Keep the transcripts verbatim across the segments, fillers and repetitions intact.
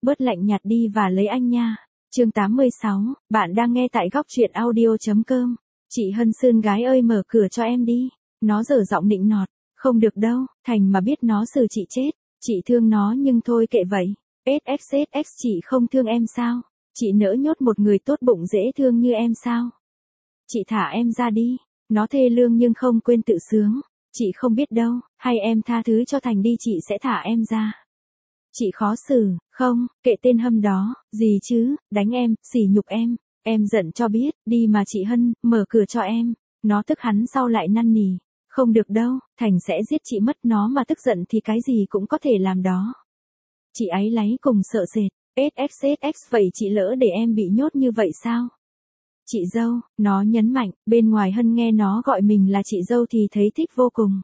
bớt lạnh nhạt đi và lấy anh nha. Chương tám mươi sáu, bạn đang nghe tại góc truyện audio.com. Chị Hân Sơn gái ơi mở cửa cho em đi. Nó dở giọng nịnh nọt. Không được đâu, Thành mà biết nó xử chị chết. Chị thương nó nhưng thôi kệ vậy. ét ích ét ích chị không thương em sao? Chị nỡ nhốt một người tốt bụng dễ thương như em sao? Chị thả em ra đi. Nó thê lương nhưng không quên tự sướng. Chị không biết đâu, hay em tha thứ cho Thành đi chị sẽ thả em ra. Chị khó xử, không, kệ tên Hâm đó, gì chứ, đánh em, sỉ nhục em, em giận cho biết, đi mà chị Hân, mở cửa cho em. Nó tức hắn sau lại năn nỉ, không được đâu, Thành sẽ giết chị mất, nó mà tức giận thì cái gì cũng có thể làm đó. Chị áy láy cùng sợ sệt, ét ích ét ích vậy chị lỡ để em bị nhốt như vậy sao? Chị dâu, nó nhấn mạnh, bên ngoài Hân nghe nó gọi mình là chị dâu thì thấy thích vô cùng.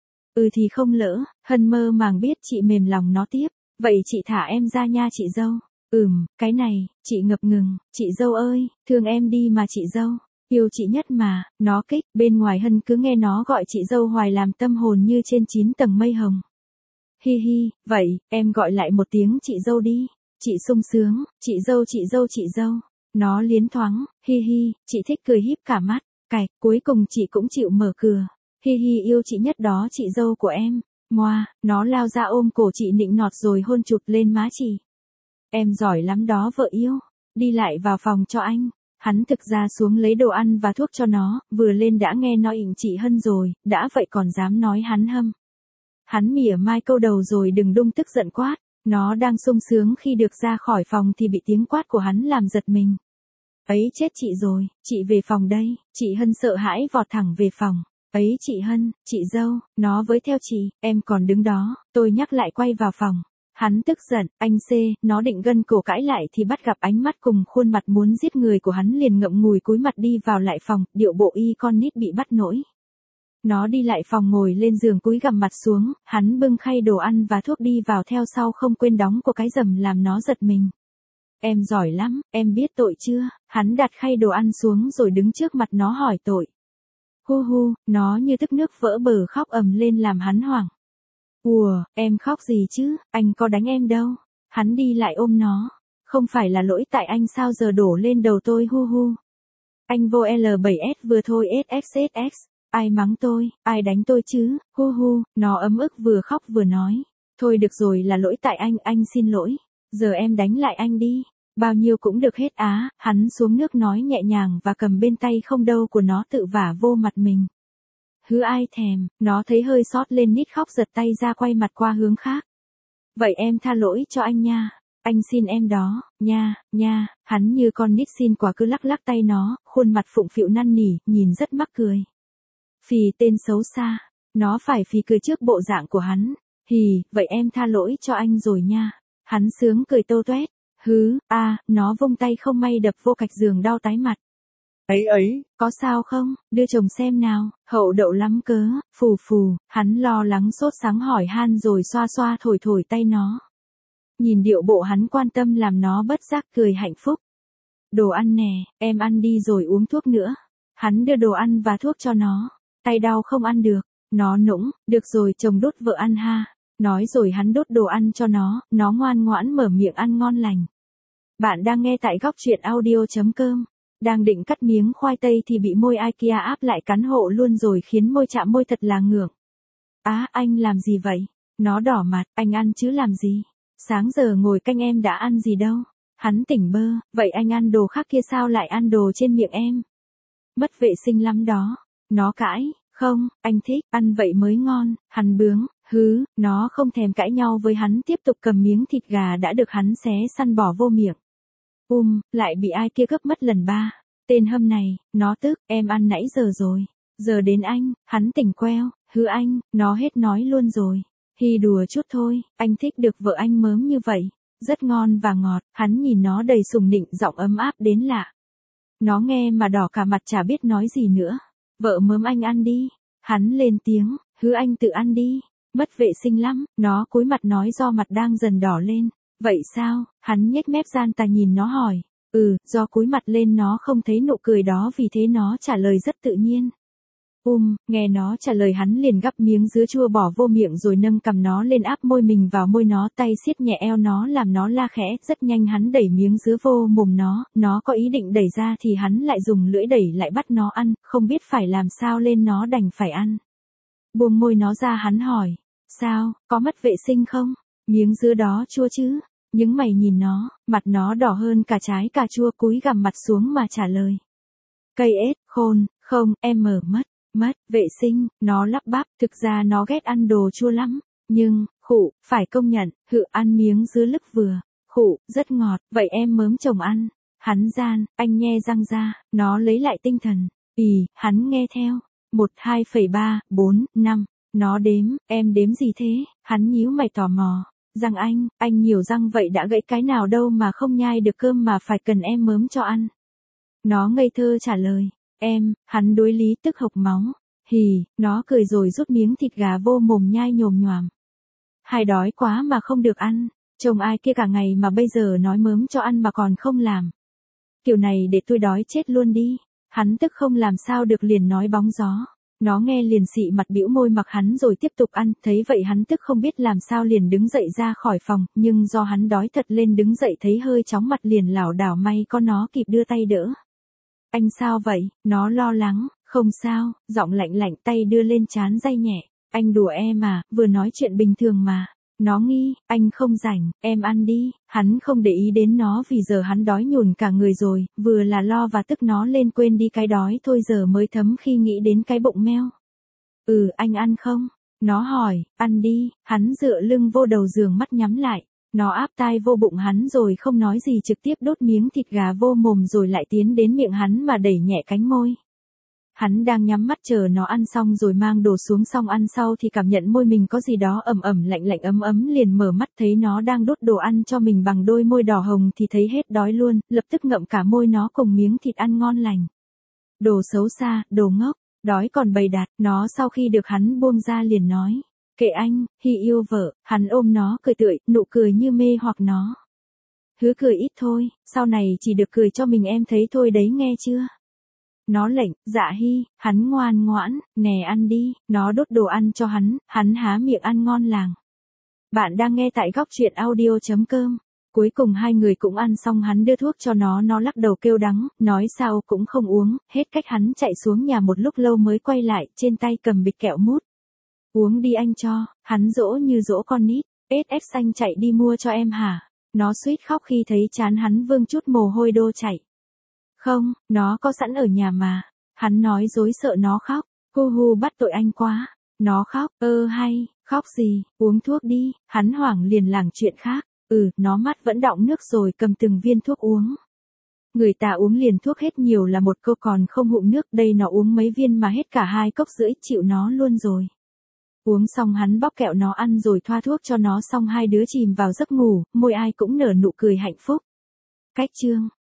Ừ thì không lỡ, Hân mơ màng biết chị mềm lòng nó tiếp, vậy chị thả em ra nha chị dâu. Ừm, cái này, chị ngập ngừng, chị dâu ơi, thương em đi mà chị dâu, yêu chị nhất mà, nó kích, bên ngoài Hân cứ nghe nó gọi chị dâu hoài làm tâm hồn như trên chín tầng mây hồng. Hi hi, vậy, em gọi lại một tiếng chị dâu đi, chị sung sướng, chị dâu chị dâu chị dâu. Nó liến thoáng, hi hi, chị thích cười híp cả mắt, cạch, cuối cùng chị cũng chịu mở cửa. Hi hi yêu chị nhất đó chị dâu của em. Moa, nó lao ra ôm cổ chị nịnh nọt rồi hôn chụp lên má chị. Em giỏi lắm đó vợ yêu. Đi lại vào phòng cho anh. Hắn thực ra xuống lấy đồ ăn và thuốc cho nó, vừa lên đã nghe nó ỉnh chị Hân rồi, đã vậy còn dám nói hắn Hâm. Hắn mỉa mai câu đầu rồi đừng đung tức giận quát. Nó đang sung sướng khi được ra khỏi phòng thì bị tiếng quát của hắn làm giật mình. Ấy chết chị rồi, chị về phòng đây, chị Hân sợ hãi vọt thẳng về phòng. Ấy chị Hân, chị dâu, nó với theo chị, em còn đứng đó, tôi nhắc lại quay vào phòng. Hắn tức giận, anh C, nó định gân cổ cãi lại thì bắt gặp ánh mắt cùng khuôn mặt muốn giết người của hắn liền ngậm ngùi cúi mặt đi vào lại phòng, điệu bộ y con nít bị bắt nổi. Nó đi lại phòng ngồi lên giường cúi gằm mặt xuống, hắn bưng khay đồ ăn và thuốc đi vào theo sau không quên đóng của cái rầm làm nó giật mình. Em giỏi lắm, em biết tội chưa? Hắn đặt khay đồ ăn xuống rồi đứng trước mặt nó hỏi tội. Hu hu, nó như tức nước vỡ bờ khóc ầm lên làm hắn hoảng. Ùa, em khóc gì chứ, anh có đánh em đâu. Hắn đi lại ôm nó. Không phải là lỗi tại anh sao giờ đổ lên đầu tôi hu hu. Anh vô L bảy S vừa thôi ét ích ét ích. Ai mắng tôi, ai đánh tôi chứ, hu hu, nó ấm ức vừa khóc vừa nói. Thôi được rồi là lỗi tại anh, anh xin lỗi. Giờ em đánh lại anh đi. Bao nhiêu cũng được hết á, hắn xuống nước nói nhẹ nhàng và cầm bên tay không đâu của nó tự vả vô mặt mình. Hứ ai thèm, nó thấy hơi sót lên nít khóc giật tay ra quay mặt qua hướng khác. Vậy em tha lỗi cho anh nha, anh xin em đó, nha, nha, hắn như con nít xin quà cứ lắc lắc tay nó, khuôn mặt phụng phịu năn nỉ, nhìn rất mắc cười. Phì tên xấu xa, nó phải phì cười trước bộ dạng của hắn, hì, vậy em tha lỗi cho anh rồi nha, hắn sướng cười tô toét. Hứ, a, à, nó vung tay không may đập vô cạch giường đau tái mặt. Ấy ấy, có sao không, đưa chồng xem nào, hậu đậu lắm cớ, phù phù, hắn lo lắng sốt sắng hỏi han rồi xoa xoa thổi thổi tay nó. Nhìn điệu bộ hắn quan tâm làm nó bất giác cười hạnh phúc. Đồ ăn nè, em ăn đi rồi uống thuốc nữa. Hắn đưa đồ ăn và thuốc cho nó, tay đau không ăn được, nó nũng, được rồi chồng đút vợ ăn ha. Nói rồi hắn đốt đồ ăn cho nó, nó ngoan ngoãn mở miệng ăn ngon lành. Bạn đang nghe tại góc truyện audio.com. Đang định cắt miếng khoai tây thì bị môi IKEA áp lại cắn hộ luôn rồi khiến môi chạm môi thật là ngượng. Á, à, anh làm gì vậy? Nó đỏ mặt, anh ăn chứ làm gì? Sáng giờ ngồi canh em đã ăn gì đâu? Hắn tỉnh bơ, vậy anh ăn đồ khác kia sao lại ăn đồ trên miệng em? Mất vệ sinh lắm đó. Nó cãi, không, anh thích, ăn vậy mới ngon, hắn bướng. Hứ, nó không thèm cãi nhau với hắn tiếp tục cầm miếng thịt gà đã được hắn xé săn bỏ vô miệng. Um, lại bị ai kia gấp mất lần ba. Tên Hâm này, nó tức, em ăn nãy giờ rồi. Giờ đến anh, hắn tỉnh queo, hứ anh, nó hết nói luôn rồi. Hi đùa chút thôi, anh thích được vợ anh mớm như vậy. Rất ngon và ngọt, hắn nhìn nó đầy sùng nịnh giọng ấm áp đến lạ. Nó nghe mà đỏ cả mặt chả biết nói gì nữa. Vợ mớm anh ăn đi. Hắn lên tiếng, hứ anh tự ăn đi. Mất vệ sinh lắm, nó cúi mặt nói do mặt đang dần đỏ lên. Vậy sao, hắn nhếch mép gian tà nhìn nó hỏi. Ừ, do cúi mặt lên nó không thấy nụ cười đó vì thế nó trả lời rất tự nhiên. Um, nghe nó trả lời hắn liền gắp miếng dứa chua bỏ vô miệng rồi nâng cầm nó lên áp môi mình vào môi nó, tay siết nhẹ eo nó làm nó la khẽ, rất nhanh hắn đẩy miếng dứa vô mồm nó, nó có ý định đẩy ra thì hắn lại dùng lưỡi đẩy lại bắt nó ăn, không biết phải làm sao lên nó đành phải ăn. Buông môi nó ra hắn hỏi, sao, có mất vệ sinh không? Miếng dứa đó chua chứ? Những mày nhìn nó, mặt nó đỏ hơn cả trái cà chua cúi gằm mặt xuống mà trả lời. Cây ếch, khôn, không, em mở mất. Mất, vệ sinh, nó lắp bắp, thực ra nó ghét ăn đồ chua lắm, nhưng, khụ, phải công nhận, hự ăn miếng dứa lức vừa, khụ, rất ngọt, vậy em mớm chồng ăn, hắn gian, anh nhe răng ra, nó lấy lại tinh thần, ì, hắn nghe theo, một, hai phẩy ba, bốn, năm, nó đếm, em đếm gì thế, hắn nhíu mày tò mò, răng anh, anh nhiều răng vậy đã gãy cái nào đâu mà không nhai được cơm mà phải cần em mớm cho ăn. Nó ngây thơ trả lời. Em, hắn đối lý tức hộc máu. Hì, nó cười rồi rút miếng thịt gà vô mồm nhai nhồm nhoàm. Hai đói quá mà không được ăn, chồng ai kia cả ngày mà bây giờ nói mớm cho ăn mà còn không làm. Kiểu này để tôi đói chết luôn đi. Hắn tức không làm sao được liền nói bóng gió. Nó nghe liền xị mặt bĩu môi mặc hắn rồi tiếp tục ăn, thấy vậy hắn tức không biết làm sao liền đứng dậy ra khỏi phòng, nhưng do hắn đói thật lên đứng dậy thấy hơi chóng mặt liền lảo đảo may có nó kịp đưa tay đỡ. Anh sao vậy? Nó lo lắng, không sao, giọng lạnh lạnh tay đưa lên trán day nhẹ. Anh đùa em mà, vừa nói chuyện bình thường mà. Nó nghi, anh không rảnh, em ăn đi. Hắn không để ý đến nó vì giờ hắn đói nhùn cả người rồi, vừa là lo và tức nó lên quên đi cái đói thôi giờ mới thấm khi nghĩ đến cái bụng meo. Ừ, anh ăn không? Nó hỏi, ăn đi, hắn dựa lưng vô đầu giường mắt nhắm lại. Nó áp tai vô bụng hắn rồi không nói gì trực tiếp đốt miếng thịt gà vô mồm rồi lại tiến đến miệng hắn mà đẩy nhẹ cánh môi. Hắn đang nhắm mắt chờ nó ăn xong rồi mang đồ xuống xong ăn sau thì cảm nhận môi mình có gì đó ẩm ẩm lạnh lạnh ấm ấm liền mở mắt thấy nó đang đút đồ ăn cho mình bằng đôi môi đỏ hồng thì thấy hết đói luôn, lập tức ngậm cả môi nó cùng miếng thịt ăn ngon lành. Đồ xấu xa, đồ ngốc, đói còn bày đặt, nó sau khi được hắn buông ra liền nói. Kệ anh, Hi yêu vợ, hắn ôm nó cười tươi, nụ cười như mê hoặc nó. Hứa cười ít thôi, sau này chỉ được cười cho mình em thấy thôi đấy nghe chưa? Nó lệnh, dạ Hi, hắn ngoan ngoãn, nè ăn đi, nó đốt đồ ăn cho hắn, hắn há miệng ăn ngon làng. Bạn đang nghe tại góc truyện audio chấm com. Cuối cùng hai người cũng ăn xong hắn đưa thuốc cho nó nó lắc đầu kêu đắng, nói sao cũng không uống, hết cách hắn chạy xuống nhà một lúc lâu mới quay lại, trên tay cầm bịch kẹo mút. Uống đi anh cho, hắn dỗ như dỗ con nít, ét ép xanh chạy đi mua cho em hả? Nó suýt khóc khi thấy chán hắn vương chút mồ hôi đô chảy. Không, nó có sẵn ở nhà mà. Hắn nói dối sợ nó khóc, hu hu bắt tội anh quá. Nó khóc, ơ hay, khóc gì, uống thuốc đi, hắn hoảng liền lảng chuyện khác. Ừ, nó mắt vẫn đọng nước rồi cầm từng viên thuốc uống. Người ta uống liền thuốc hết nhiều là một câu còn không hụm nước, đây nó uống mấy viên mà hết cả hai cốc rưỡi chịu nó luôn rồi. Uống xong hắn bóc kẹo nó ăn rồi thoa thuốc cho nó xong hai đứa chìm vào giấc ngủ, môi ai cũng nở nụ cười hạnh phúc. Cách chương